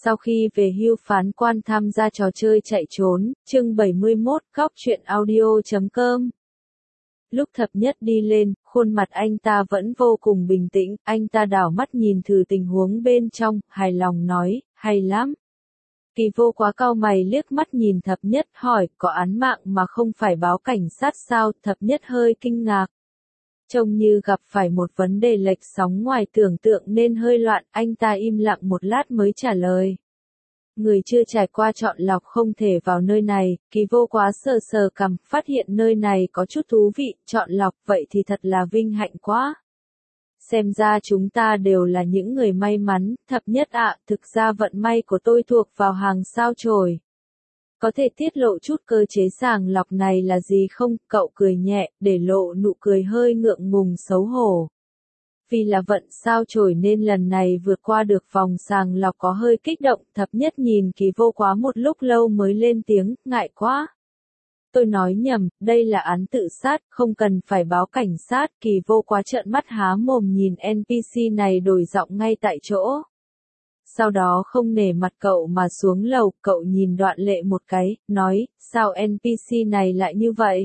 Sau khi về hưu phán quan tham gia trò chơi chạy trốn, chương 71, góc truyện audio.com. Lúc Thập Nhất đi lên, khuôn mặt anh ta vẫn vô cùng bình tĩnh, anh ta đảo mắt nhìn thử tình huống bên trong, hài lòng nói, hay lắm. Kỳ Vô Quá cau mày liếc mắt nhìn Thập Nhất hỏi, có án mạng mà không phải báo cảnh sát sao? Thập Nhất hơi kinh ngạc. Trông như gặp phải một vấn đề lệch sóng ngoài tưởng tượng nên hơi loạn, anh ta im lặng một lát mới trả lời. Người chưa trải qua chọn lọc không thể vào nơi này. Kỳ Vô Quá sờ sờ cằm, phát hiện nơi này có chút thú vị, chọn lọc vậy thì thật là vinh hạnh quá. Xem ra chúng ta đều là những người may mắn. Thập Nhất ạ, thực ra vận may của tôi thuộc vào hàng sao chổi. Có thể tiết lộ chút cơ chế sàng lọc này là gì không? Cậu cười nhẹ, để lộ nụ cười hơi ngượng ngùng xấu hổ. Vì là vận sao chổi nên lần này vượt qua được vòng sàng lọc có hơi kích động. Thập Nhất nhìn Kỳ Vô Quá một lúc lâu mới lên tiếng, ngại quá. Tôi nói nhầm, đây là án tự sát, không cần phải báo cảnh sát. Kỳ Vô Quá trợn mắt há mồm nhìn NPC này đổi giọng ngay tại chỗ. Sau đó không nể mặt cậu mà xuống lầu, cậu nhìn Đoạn Lệ một cái, nói, sao NPC này lại như vậy?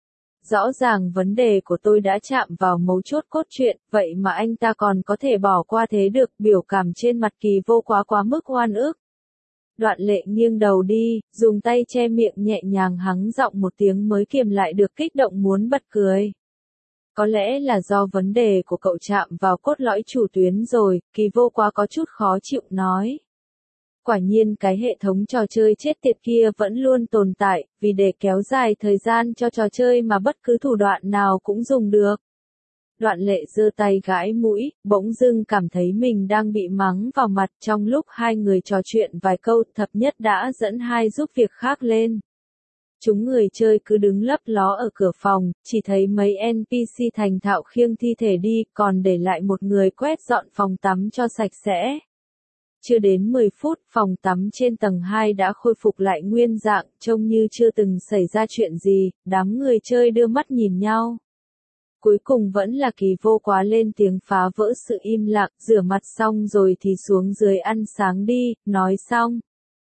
Rõ ràng vấn đề của tôi đã chạm vào mấu chốt cốt truyện, vậy mà anh ta còn có thể bỏ qua thế được? Biểu cảm trên mặt Kỳ Vô Quá quá mức oan ức. Đoạn Lệ nghiêng đầu đi, dùng tay che miệng nhẹ nhàng hắng giọng một tiếng mới kiềm lại được kích động muốn bật cười. Có lẽ là do vấn đề của cậu chạm vào cốt lõi chủ tuyến rồi, Kỳ Vô Quá có chút khó chịu nói. Quả nhiên cái hệ thống trò chơi chết tiệt kia vẫn luôn tồn tại, vì để kéo dài thời gian cho trò chơi mà bất cứ thủ đoạn nào cũng dùng được. Đoạn Lệ giơ tay gãi mũi, bỗng dưng cảm thấy mình đang bị mắng vào mặt. Trong lúc hai người trò chuyện vài câu, Thập Nhất đã dẫn hai giúp việc khác lên. Chúng người chơi cứ đứng lấp ló ở cửa phòng, chỉ thấy mấy NPC thành thạo khiêng thi thể đi, còn để lại một người quét dọn phòng tắm cho sạch sẽ. Chưa đến 10 phút, phòng tắm trên tầng 2 đã khôi phục lại nguyên dạng, trông như chưa từng xảy ra chuyện gì. Đám người chơi đưa mắt nhìn nhau. Cuối cùng vẫn là Kỳ Vô Quá lên tiếng phá vỡ sự im lặng, rửa mặt xong rồi thì xuống dưới ăn sáng đi. Nói xong,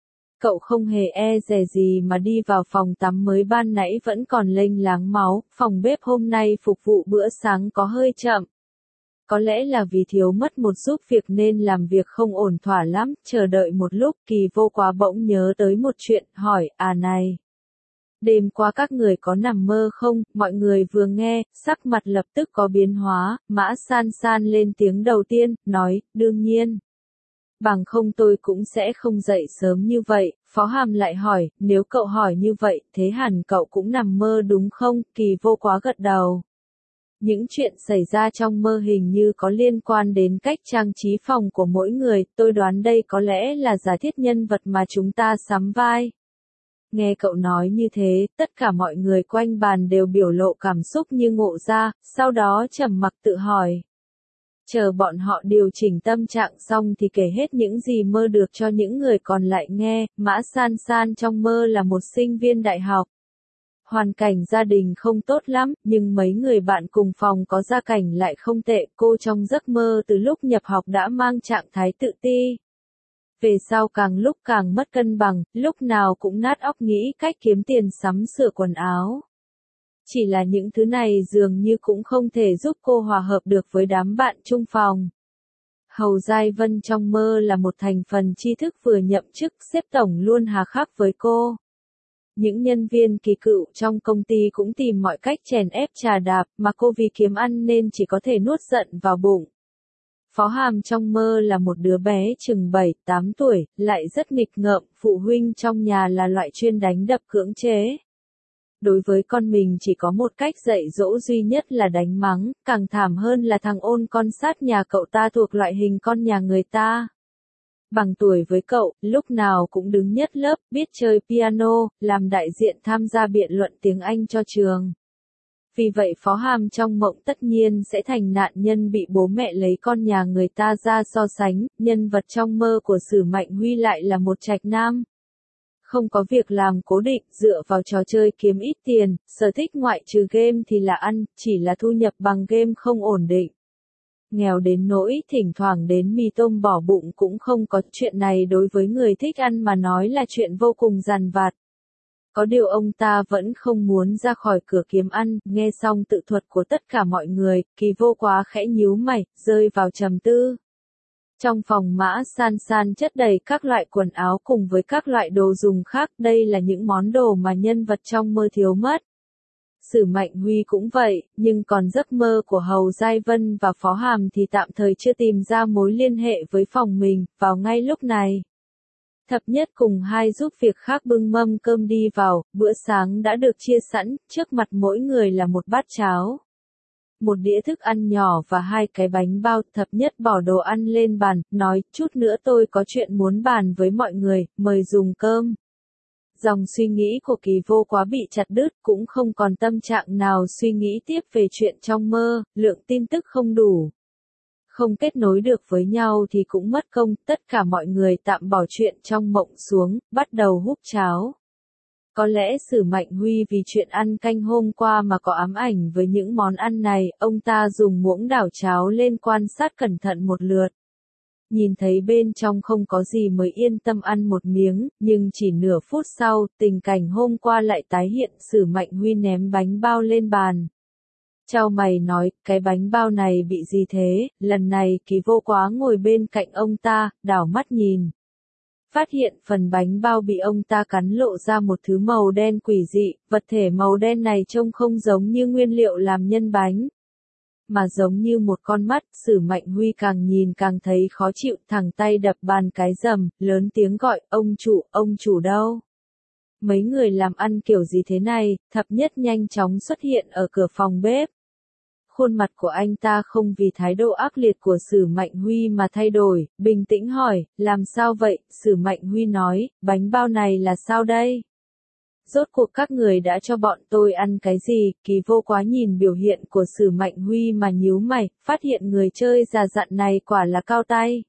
cậu không hề e dè gì mà đi vào phòng tắm mới ban nãy vẫn còn lênh láng máu. Phòng bếp hôm nay phục vụ bữa sáng có hơi chậm. Có lẽ là vì thiếu mất một giúp việc nên làm việc không ổn thỏa lắm. Chờ đợi một lúc, Kỳ Vô Quá bỗng nhớ tới một chuyện, hỏi, này. Đêm qua các người có nằm mơ không? Mọi người vừa nghe, sắc mặt lập tức có biến hóa. Mã San San lên tiếng đầu tiên, nói, đương nhiên. Bằng không tôi cũng sẽ không dậy sớm như vậy. Phó Hàm lại hỏi, nếu cậu hỏi như vậy, thế hẳn cậu cũng nằm mơ đúng không? Kỳ Vô Quá gật đầu. Những chuyện xảy ra trong mơ hình như có liên quan đến cách trang trí phòng của mỗi người. Tôi đoán đây có lẽ là giả thiết nhân vật mà chúng ta sắm vai. Nghe cậu nói như thế, tất cả mọi người quanh bàn đều biểu lộ cảm xúc như ngộ ra, sau đó trầm mặc tự hỏi. Chờ bọn họ điều chỉnh tâm trạng xong thì kể hết những gì mơ được cho những người còn lại nghe. Mã San San trong mơ là một sinh viên đại học. Hoàn cảnh gia đình không tốt lắm, nhưng mấy người bạn cùng phòng có gia cảnh lại không tệ. Cô trong giấc mơ từ lúc nhập học đã mang trạng thái tự ti. Về sau càng lúc càng mất cân bằng, lúc nào cũng nát óc nghĩ cách kiếm tiền sắm sửa quần áo. Chỉ là những thứ này dường như cũng không thể giúp cô hòa hợp được với đám bạn chung phòng. Hầu Giai Vân trong mơ là một thành phần tri thức vừa nhậm chức, sếp tổng luôn hà khắc với cô. Những nhân viên kỳ cựu trong công ty cũng tìm mọi cách chèn ép trà đạp, mà cô vì kiếm ăn nên chỉ có thể nuốt giận vào bụng. Phó Hàm trong mơ là một đứa bé chừng 7-8 tuổi, lại rất nghịch ngợm, phụ huynh trong nhà là loại chuyên đánh đập cưỡng chế. Đối với con mình chỉ có một cách dạy dỗ duy nhất là đánh mắng, càng thảm hơn là thằng Ôn con sát nhà cậu ta thuộc loại hình con nhà người ta. Bằng tuổi với cậu, lúc nào cũng đứng nhất lớp, biết chơi piano, làm đại diện tham gia biện luận tiếng Anh cho trường. Vì vậy Phó Hàm trong mộng tất nhiên sẽ thành nạn nhân bị bố mẹ lấy con nhà người ta ra so sánh. Nhân vật trong mơ của Sử Mạnh Huy lại là một trạch nam. Không có việc làm cố định, dựa vào trò chơi kiếm ít tiền, sở thích ngoại trừ game thì là ăn, chỉ là thu nhập bằng game không ổn định. Nghèo đến nỗi thỉnh thoảng đến mì tôm bỏ bụng cũng không có, chuyện này đối với người thích ăn mà nói là chuyện vô cùng dằn vặt. Có điều ông ta vẫn không muốn ra khỏi cửa kiếm ăn, nghe xong tự thuật của tất cả mọi người, Kỳ Vô Quá khẽ nhíu mày, rơi vào trầm tư. Trong phòng Mã San San chất đầy các loại quần áo cùng với các loại đồ dùng khác, đây là những món đồ mà nhân vật trong mơ thiếu mất. Sử Mạnh Huy cũng vậy, nhưng còn giấc mơ của Hầu Giai Vân và Phó Hàm thì tạm thời chưa tìm ra mối liên hệ với phòng mình, vào ngay lúc này. Thập Nhất cùng hai giúp việc khác bưng mâm cơm đi vào, bữa sáng đã được chia sẵn, trước mặt mỗi người là một bát cháo. Một đĩa thức ăn nhỏ và hai cái bánh bao. Thập Nhất bỏ đồ ăn lên bàn, nói, chút nữa tôi có chuyện muốn bàn với mọi người, mời dùng cơm. Dòng suy nghĩ của Kỳ Vô Quá bị chặt đứt, cũng không còn tâm trạng nào suy nghĩ tiếp về chuyện trong mơ, lượng tin tức không đủ. Không kết nối được với nhau thì cũng mất công, tất cả mọi người tạm bỏ chuyện trong mộng xuống, bắt đầu húp cháo. Có lẽ Sử Mạnh Huy vì chuyện ăn canh hôm qua mà có ám ảnh với những món ăn này, ông ta dùng muỗng đảo cháo lên quan sát cẩn thận một lượt. Nhìn thấy bên trong không có gì mới yên tâm ăn một miếng, nhưng chỉ nửa phút sau, tình cảnh hôm qua lại tái hiện. Sử Mạnh Huy ném bánh bao lên bàn. Chau mày nói, cái bánh bao này bị gì thế? Lần này Kỳ Vô Quá ngồi bên cạnh ông ta, đảo mắt nhìn. Phát hiện phần bánh bao bị ông ta cắn lộ ra một thứ màu đen quỷ dị, vật thể màu đen này trông không giống như nguyên liệu làm nhân bánh, mà giống như một con mắt. Sử Mạnh Huy càng nhìn càng thấy khó chịu, thẳng tay đập bàn cái rầm, lớn tiếng gọi, ông chủ đâu? Mấy người làm ăn kiểu gì thế này? Thập Nhất nhanh chóng xuất hiện ở cửa phòng bếp. Khuôn mặt của anh ta không vì thái độ ác liệt của Sử Mạnh Huy mà thay đổi, bình tĩnh hỏi, làm sao vậy? Sử Mạnh Huy nói, bánh bao này là sao đây? Rốt cuộc các người đã cho bọn tôi ăn cái gì? Kỳ Vô Quá nhìn biểu hiện của Sử Mạnh Huy mà nhíu mày, phát hiện người chơi già dặn này quả là cao tay.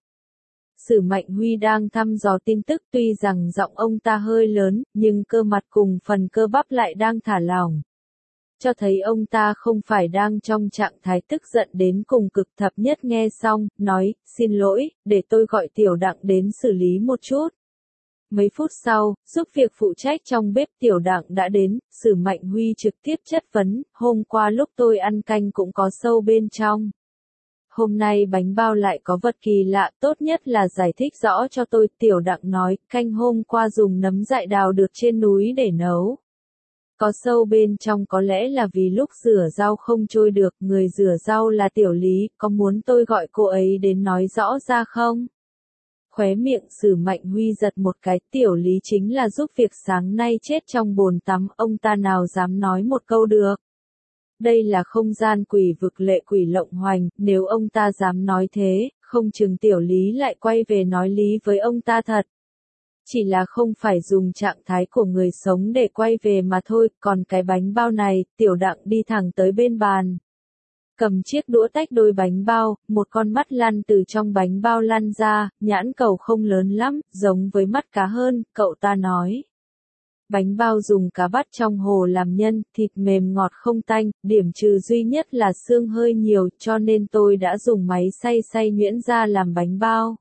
Sử Mạnh Huy đang thăm dò tin tức, tuy rằng giọng ông ta hơi lớn, nhưng cơ mặt cùng phần cơ bắp lại đang thả lỏng. Cho thấy ông ta không phải đang trong trạng thái tức giận đến cùng cực. Thập Nhất nghe xong, nói, xin lỗi, để tôi gọi Tiểu Đặng đến xử lý một chút. Mấy phút sau, giúp việc phụ trách trong bếp Tiểu Đặng đã đến. Sử Mạnh Huy trực tiếp chất vấn, hôm qua lúc tôi ăn canh cũng có sâu bên trong. Hôm nay bánh bao lại có vật kỳ lạ, tốt nhất là giải thích rõ cho tôi. Tiểu Đặng nói, canh hôm qua dùng nấm dại đào được trên núi để nấu. Có sâu bên trong có lẽ là vì lúc rửa rau không trôi được, người rửa rau là Tiểu Lý, có muốn tôi gọi cô ấy đến nói rõ ra không? Khóe miệng Sử Mạnh Huy giật một cái, Tiểu Lý chính là giúp việc sáng nay chết trong bồn tắm, ông ta nào dám nói một câu được. Đây là không gian quỷ vực lệ quỷ lộng hoành, nếu ông ta dám nói thế, không chừng Tiểu Lý lại quay về nói lý với ông ta thật. Chỉ là không phải dùng trạng thái của người sống để quay về mà thôi, còn cái bánh bao này, Tiểu Đặng đi thẳng tới bên bàn. Cầm chiếc đũa tách đôi bánh bao, một con mắt lăn từ trong bánh bao lăn ra, nhãn cầu không lớn lắm, giống với mắt cá hơn, cậu ta nói. Bánh bao dùng cá bắt trong hồ làm nhân, thịt mềm ngọt không tanh, điểm trừ duy nhất là xương hơi nhiều, cho nên tôi đã dùng máy xay nhuyễn ra làm bánh bao.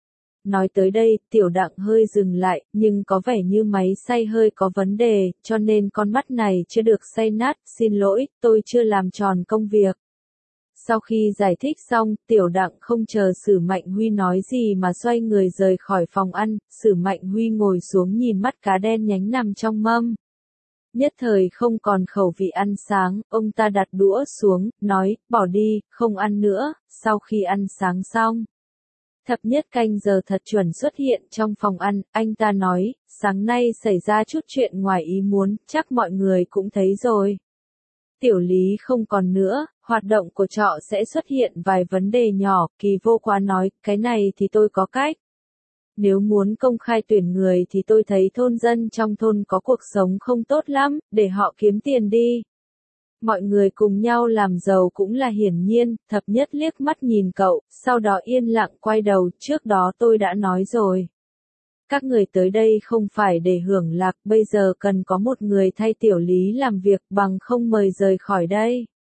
Nói tới đây, Tiểu Đặng hơi dừng lại, nhưng có vẻ như máy xay hơi có vấn đề, cho nên con mắt này chưa được xay nát, xin lỗi, tôi chưa làm tròn công việc. Sau khi giải thích xong, Tiểu Đặng không chờ Sử Mạnh Huy nói gì mà xoay người rời khỏi phòng ăn. Sử Mạnh Huy ngồi xuống nhìn mắt cá đen nhánh nằm trong mâm. Nhất thời không còn khẩu vị ăn sáng, ông ta đặt đũa xuống, nói, bỏ đi, không ăn nữa. Sau khi ăn sáng xong, Thập Nhất canh giờ thật chuẩn xuất hiện trong phòng ăn, anh ta nói, sáng nay xảy ra chút chuyện ngoài ý muốn, chắc mọi người cũng thấy rồi. Tiểu Lý không còn nữa, hoạt động của trọ sẽ xuất hiện vài vấn đề nhỏ. Kỳ Vô Quá nói, cái này thì tôi có cách. Nếu muốn công khai tuyển người thì tôi thấy thôn dân trong thôn có cuộc sống không tốt lắm, để họ kiếm tiền đi. Mọi người cùng nhau làm giàu cũng là hiển nhiên. Thập Nhất liếc mắt nhìn cậu, sau đó yên lặng quay đầu, trước đó tôi đã nói rồi. Các người tới đây không phải để hưởng lạc, bây giờ cần có một người thay Tiểu Lý làm việc, bằng không mời rời khỏi đây.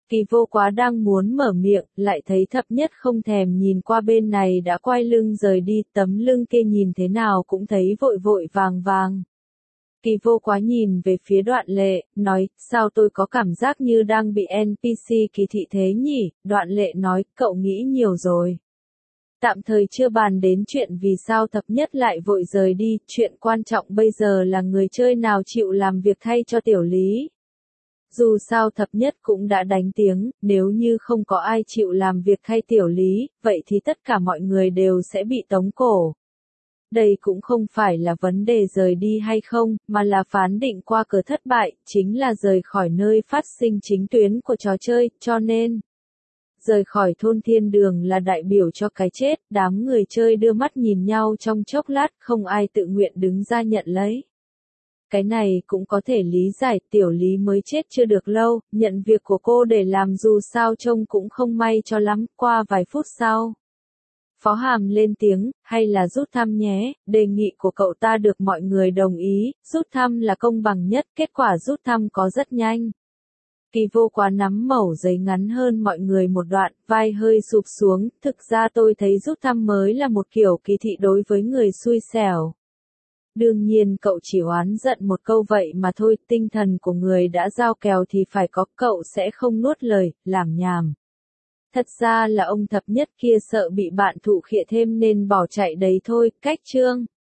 Kỳ Vô Quá đang muốn mở miệng, lại thấy Thập Nhất không thèm nhìn qua bên này đã quay lưng rời đi, tấm lưng kia nhìn thế nào cũng thấy vội vội vàng vàng. Kỳ Vô Quá nhìn về phía Đoạn Lệ, nói, sao tôi có cảm giác như đang bị NPC kỳ thị thế nhỉ? Đoạn Lệ nói, cậu nghĩ nhiều rồi. Tạm thời chưa bàn đến chuyện vì sao Thập Nhất lại vội rời đi, chuyện quan trọng bây giờ là người chơi nào chịu làm việc thay cho Tiểu Lý. Dù sao Thập Nhất cũng đã đánh tiếng, nếu như không có ai chịu làm việc thay Tiểu Lý, vậy thì tất cả mọi người đều sẽ bị tống cổ. Đây cũng không phải là vấn đề rời đi hay không, mà là phán định qua cửa thất bại, chính là rời khỏi nơi phát sinh chính tuyến của trò chơi, cho nên rời khỏi thôn thiên đường là đại biểu cho cái chết, đám người chơi đưa mắt nhìn nhau trong chốc lát, không ai tự nguyện đứng ra nhận lấy. Cái này cũng có thể lý giải, Tiểu Lý mới chết chưa được lâu, nhận việc của cô để làm dù sao trông cũng không may cho lắm, qua vài phút sau. Phó Hàm lên tiếng, hay là rút thăm nhé, đề nghị của cậu ta được mọi người đồng ý, rút thăm là công bằng nhất, kết quả rút thăm có rất nhanh. Kỳ Vô Quá nắm mẩu giấy ngắn hơn mọi người một đoạn, vai hơi sụp xuống, thực ra tôi thấy rút thăm mới là một kiểu kỳ thị đối với người xui xẻo. Đương nhiên cậu chỉ oán giận một câu vậy mà thôi, tinh thần của người đã giao kèo thì phải có, cậu sẽ không nuốt lời, làm nhảm. Thật ra là ông Thập Nhất kia sợ bị bạn thụ khịa thêm nên bỏ chạy đấy thôi, cách chương.